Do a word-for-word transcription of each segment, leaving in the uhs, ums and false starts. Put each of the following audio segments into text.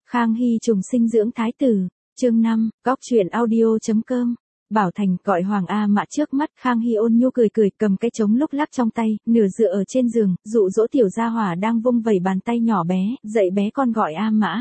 Khang Hy trùng sinh dưỡng thái tử, chương năm, góc truyện audio.com. Bảo Thành gọi Hoàng A Mã trước mắt, Khang Hy ôn nhu cười cười, cầm cái trống lúc lắc trong tay, nửa dựa ở trên giường, dụ dỗ tiểu gia hỏa đang vung vẩy bàn tay nhỏ bé, dạy bé con gọi A Mã.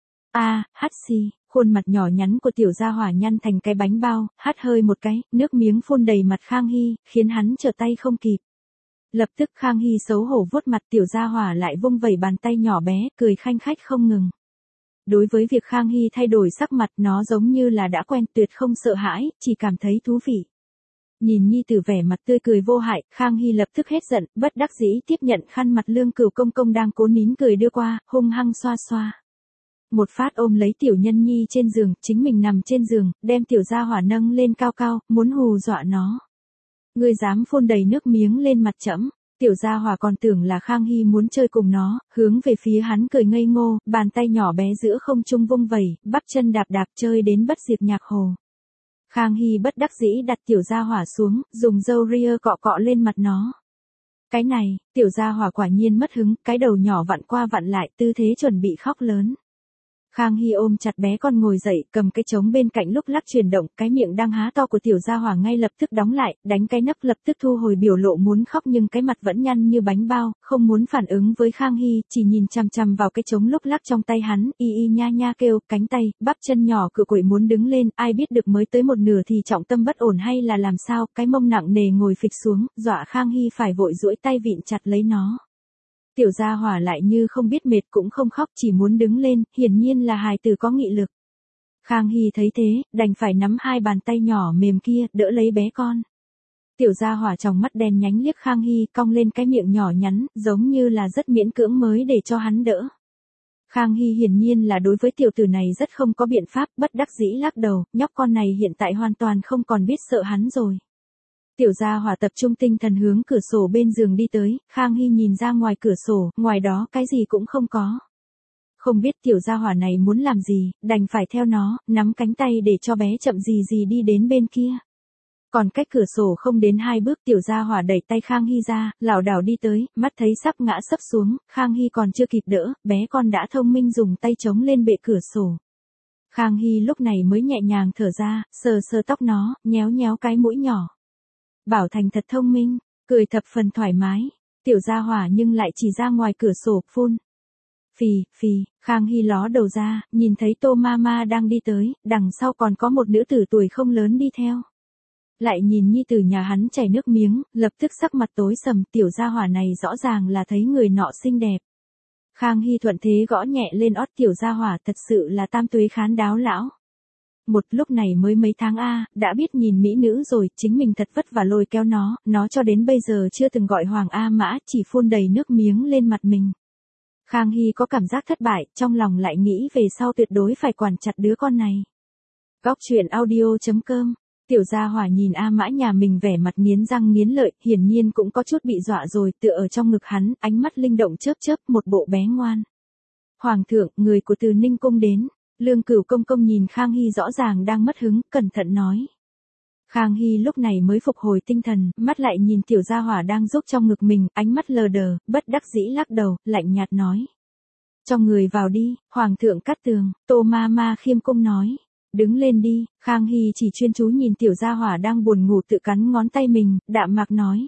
A, hắt xì, khuôn mặt nhỏ nhắn của tiểu gia hỏa nhăn thành cái bánh bao, hắt hơi một cái, nước miếng phun đầy mặt Khang Hy, khiến hắn trở tay không kịp. Lập tức Khang Hy xấu hổ vuốt mặt tiểu gia hỏa lại vung vẩy bàn tay nhỏ bé, cười khanh khách không ngừng. Đối với việc Khang Hy thay đổi sắc mặt, nó giống như là đã quen, tuyệt không sợ hãi, chỉ cảm thấy thú vị. Nhìn nhi tử vẻ mặt tươi cười vô hại, Khang Hy lập tức hết giận, bất đắc dĩ tiếp nhận khăn mặt Lương Cửu công công đang cố nín cười đưa qua, hung hăng xoa xoa. Một phát ôm lấy tiểu nhân nhi trên giường, chính mình nằm trên giường, đem tiểu gia hỏa nâng lên cao cao, muốn hù dọa nó. Ngươi dám phun đầy nước miếng lên mặt trẫm? Tiểu gia hỏa còn tưởng là Khang Hy muốn chơi cùng nó, hướng về phía hắn cười ngây ngô, bàn tay nhỏ bé giữa không trung vung vẩy, bắp chân đạp đạp chơi đến bất diệt nhạc hồ. Khang Hy bất đắc dĩ đặt tiểu gia hỏa xuống, dùng râu ria cọ cọ lên mặt nó. Cái này, tiểu gia hỏa quả nhiên mất hứng, cái đầu nhỏ vặn qua vặn lại, tư thế chuẩn bị khóc lớn. Khang Hy ôm chặt bé con ngồi dậy, cầm cái trống bên cạnh lúc lắc chuyển động, cái miệng đang há to của tiểu gia hỏa ngay lập tức đóng lại, đánh cái nấc lập tức thu hồi biểu lộ muốn khóc nhưng cái mặt vẫn nhăn như bánh bao, không muốn phản ứng với Khang Hy, chỉ nhìn chằm chằm vào cái trống lúc lắc trong tay hắn, y y nha nha kêu, cánh tay, bắp chân nhỏ cựa quậy muốn đứng lên, ai biết được mới tới một nửa thì trọng tâm bất ổn hay là làm sao, cái mông nặng nề ngồi phịch xuống, dọa Khang Hy phải vội duỗi tay vịn chặt lấy nó. Tiểu gia hỏa lại như không biết mệt cũng không khóc, chỉ muốn đứng lên, hiển nhiên là hài tử có nghị lực. Khang Hy thấy thế, đành phải nắm hai bàn tay nhỏ mềm kia, đỡ lấy bé con. Tiểu gia hỏa trong mắt đen nhánh liếc Khang Hy, cong lên cái miệng nhỏ nhắn, giống như là rất miễn cưỡng mới để cho hắn đỡ. Khang Hy hiển nhiên là đối với tiểu tử này rất không có biện pháp, bất đắc dĩ lắc đầu, nhóc con này hiện tại hoàn toàn không còn biết sợ hắn rồi. Tiểu gia hỏa tập trung tinh thần hướng cửa sổ bên giường đi tới, Khang Hy nhìn ra ngoài cửa sổ, ngoài đó cái gì cũng không có. Không biết tiểu gia hỏa này muốn làm gì, đành phải theo nó, nắm cánh tay để cho bé chậm gì gì đi đến bên kia. Còn cách cửa sổ không đến hai bước tiểu gia hỏa đẩy tay Khang Hy ra, lảo đảo đi tới, mắt thấy sắp ngã sấp xuống, Khang Hy còn chưa kịp đỡ, bé con đã thông minh dùng tay chống lên bệ cửa sổ. Khang Hy lúc này mới nhẹ nhàng thở ra, sờ sờ tóc nó, nhéo nhéo cái mũi nhỏ. Bảo Thành thật thông minh, cười thập phần thoải mái, tiểu gia hỏa nhưng lại chỉ ra ngoài cửa sổ, phun. Phì, phì, Khang Hy ló đầu ra, nhìn thấy Tô Mama đang đi tới, đằng sau còn có một nữ tử tuổi không lớn đi theo. Lại nhìn nhi tử nhà hắn chảy nước miếng, lập tức sắc mặt tối sầm, tiểu gia hỏa này rõ ràng là thấy người nọ xinh đẹp. Khang Hy thuận thế gõ nhẹ lên ót tiểu gia hỏa, thật sự là tam tuế khán đáo lão. Một lúc này mới mấy tháng a, đã biết nhìn mỹ nữ rồi, chính mình thật vất vả lôi kéo nó, nó cho đến bây giờ chưa từng gọi Hoàng A Mã, chỉ phun đầy nước miếng lên mặt mình. Khang Hy có cảm giác thất bại, trong lòng lại nghĩ về sau tuyệt đối phải quản chặt đứa con này. Góc truyện audio.com. Tiểu gia hỏa nhìn A Mã nhà mình vẻ mặt nghiến răng nghiến lợi, hiển nhiên cũng có chút bị dọa rồi, tựa ở trong ngực hắn, ánh mắt linh động chớp chớp, một bộ bé ngoan. Hoàng thượng, người của Từ Ninh cung đến. Lương Cửu công công nhìn Khang Hy rõ ràng đang mất hứng, cẩn thận nói. Khang Hy lúc này mới phục hồi tinh thần, mắt lại nhìn tiểu gia hỏa đang rúc trong ngực mình, ánh mắt lờ đờ, bất đắc dĩ lắc đầu, lạnh nhạt nói. Cho người vào đi, Hoàng thượng cắt tường, Tô Mama khiêm cung nói. Đứng lên đi, Khang Hy chỉ chuyên chú nhìn tiểu gia hỏa đang buồn ngủ tự cắn ngón tay mình, đạm mạc nói.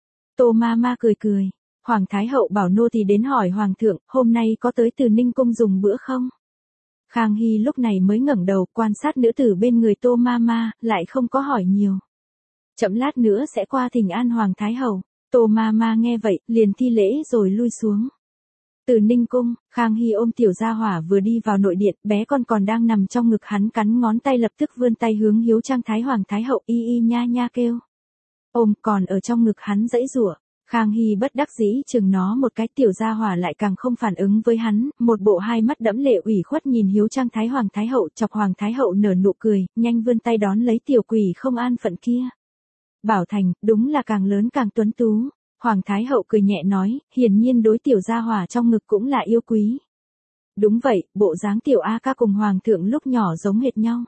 Tô Mama cười cười, Hoàng Thái hậu bảo nô tỳ đến hỏi Hoàng thượng, hôm nay có tới Từ Ninh cung dùng bữa không? Khang Hy lúc này mới ngẩng đầu quan sát nữ tử bên người Tô Mama, lại không có hỏi nhiều. Chậm lát nữa sẽ qua thỉnh an Hoàng Thái hậu. Tô Mama nghe vậy, liền thi lễ rồi lui xuống. Từ Ninh cung, Khang Hy ôm tiểu gia hỏa vừa đi vào nội điện, bé con còn đang nằm trong ngực hắn cắn ngón tay lập tức vươn tay hướng hiếu trang Thái Hoàng Thái hậu y y nha nha kêu. Ôm còn ở trong ngực hắn dãy rủa. Khang Hy bất đắc dĩ chừng nó một cái, tiểu gia hỏa lại càng không phản ứng với hắn, một bộ hai mắt đẫm lệ ủy khuất nhìn hiếu trang Thái Hoàng Thái hậu, chọc Hoàng Thái hậu nở nụ cười, nhanh vươn tay đón lấy tiểu quỷ không an phận kia. Bảo Thành, đúng là càng lớn càng tuấn tú. Hoàng Thái hậu cười nhẹ nói, hiển nhiên đối tiểu gia hỏa trong ngực cũng là yêu quý. Đúng vậy, bộ dáng tiểu A ca cùng Hoàng thượng lúc nhỏ giống hệt nhau.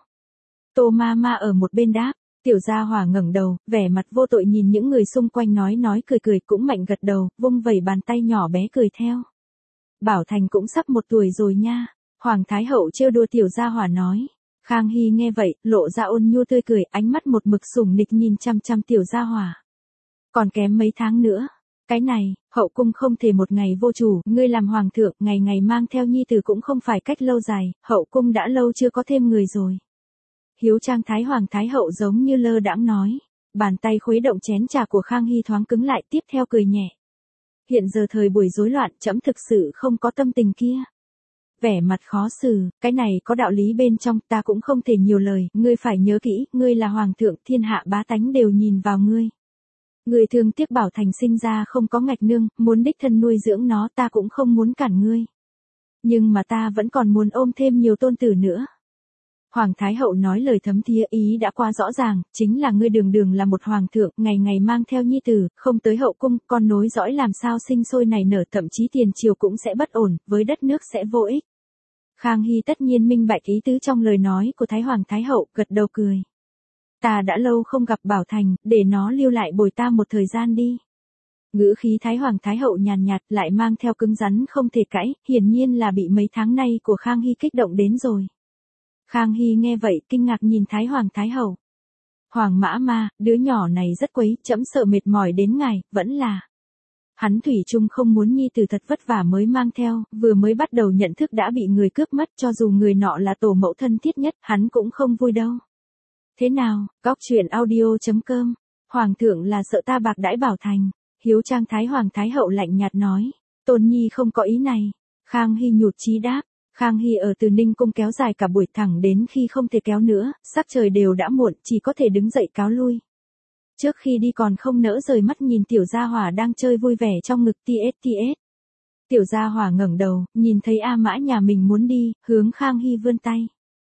Tô Mama ở một bên đáp. Tiểu gia hỏa ngẩng đầu, vẻ mặt vô tội nhìn những người xung quanh nói nói cười cười cũng mạnh gật đầu, vung vẩy bàn tay nhỏ bé cười theo. Bảo Thành cũng sắp một tuổi rồi nha. Hoàng Thái Hậu trêu đùa tiểu gia hỏa nói. Khang Hy nghe vậy, lộ ra ôn nhu tươi cười, ánh mắt một mực sủng nịch nhìn chăm chăm tiểu gia hỏa. Còn kém mấy tháng nữa. Cái này, hậu cung không thể một ngày vô chủ, ngươi làm hoàng thượng, ngày ngày mang theo nhi tử cũng không phải cách lâu dài, hậu cung đã lâu chưa có thêm người rồi. Hiếu trang thái hoàng thái hậu giống như lơ đãng nói, bàn tay khuấy động chén trà của Khang Hy thoáng cứng lại, tiếp theo cười nhẹ. Hiện giờ thời buổi rối loạn, trẫm thực sự không có tâm tình kia. Vẻ mặt khó xử, cái này có đạo lý bên trong, ta cũng không thể nhiều lời, ngươi phải nhớ kỹ, ngươi là hoàng thượng, thiên hạ bá tánh đều nhìn vào ngươi. Ngươi thương tiếc Bảo Thành sinh ra không có ngạch nương, muốn đích thân nuôi dưỡng nó, ta cũng không muốn cản ngươi. Nhưng mà ta vẫn còn muốn ôm thêm nhiều tôn tử nữa. Hoàng Thái Hậu nói lời thấm thía, ý đã qua rõ ràng, chính là ngươi đường đường là một hoàng thượng, ngày ngày mang theo nhi tử, không tới hậu cung, con nối dõi làm sao sinh sôi nảy nở, thậm chí tiền triều cũng sẽ bất ổn, với đất nước sẽ vô ích. Khang Hy tất nhiên minh bạch ý tứ trong lời nói của Thái Hoàng Thái Hậu, gật đầu cười. Ta đã lâu không gặp Bảo Thành, để nó lưu lại bồi ta một thời gian đi. Ngữ khí Thái Hoàng Thái Hậu nhàn nhạt, lại mang theo cứng rắn không thể cãi, hiển nhiên là bị mấy tháng nay của Khang Hy kích động đến rồi. Khang Hy nghe vậy, kinh ngạc nhìn Thái Hoàng Thái Hậu. Hoàng mã ma, đứa nhỏ này rất quấy, trẫm sợ mệt mỏi đến ngài, vẫn là. Hắn thủy chung không muốn nhi tử thật vất vả mới mang theo, vừa mới bắt đầu nhận thức đã bị người cướp mất, cho dù người nọ là tổ mẫu thân thiết nhất, hắn cũng không vui đâu. Thế nào, góc truyện audio chấm com, Hoàng thượng là sợ ta bạc đãi Bảo Thành. Hiếu trang Thái Hoàng Thái Hậu lạnh nhạt nói, Tôn Nhi không có ý này. Khang Hy nhụt chí đáp. Khang Hy ở Từ Ninh cung kéo dài cả buổi thẳng đến khi không thể kéo nữa, sắc trời đều đã muộn, chỉ có thể đứng dậy cáo lui. Trước khi đi còn không nỡ rời mắt nhìn tiểu gia hỏa đang chơi vui vẻ trong ngực ts ts. Tiểu gia hỏa ngẩng đầu, nhìn thấy A Mã nhà mình muốn đi, hướng Khang Hy vươn tay.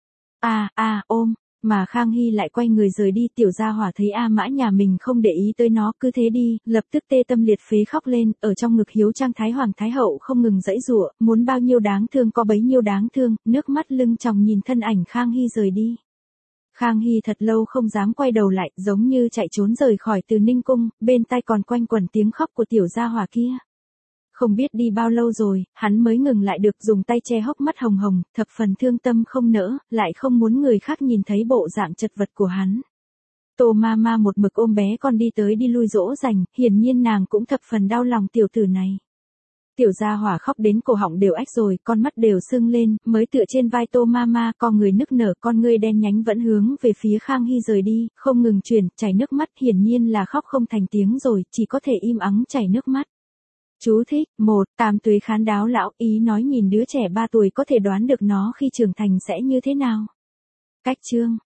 A a ôm, mà Khang Hy lại quay người rời đi, tiểu gia hỏa thấy A Mã nhà mình không để ý tới nó, cứ thế đi, lập tức tê tâm liệt phế khóc lên, ở trong ngực hiếu trang Thái Hoàng Thái Hậu không ngừng giãy giụa, muốn bao nhiêu đáng thương có bấy nhiêu đáng thương, nước mắt lưng tròng nhìn thân ảnh Khang Hy rời đi. Khang Hy thật lâu không dám quay đầu lại, giống như chạy trốn rời khỏi Từ Ninh cung, bên tai còn quanh quẩn tiếng khóc của tiểu gia hỏa kia. Không biết đi bao lâu rồi, hắn mới ngừng lại được, dùng tay che hốc mắt hồng hồng, thập phần thương tâm không nỡ, lại không muốn người khác nhìn thấy bộ dạng chật vật của hắn. Tô ma ma một mực ôm bé con đi tới đi lui dỗ dành, hiển nhiên nàng cũng thập phần đau lòng tiểu tử này. Tiểu gia hỏa khóc đến cổ họng đều ách rồi, con mắt đều sưng lên, mới tựa trên vai Tô ma ma, con người nức nở, con ngươi đen nhánh vẫn hướng về phía Khang Hy rời đi, không ngừng chuyển, chảy nước mắt, hiển nhiên là khóc không thành tiếng rồi, chỉ có thể im ắng chảy nước mắt. Chú thích, một, Tam Tuế khán đáo lão, ý nói nhìn đứa trẻ ba tuổi có thể đoán được nó khi trưởng thành sẽ như thế nào. Cách chương.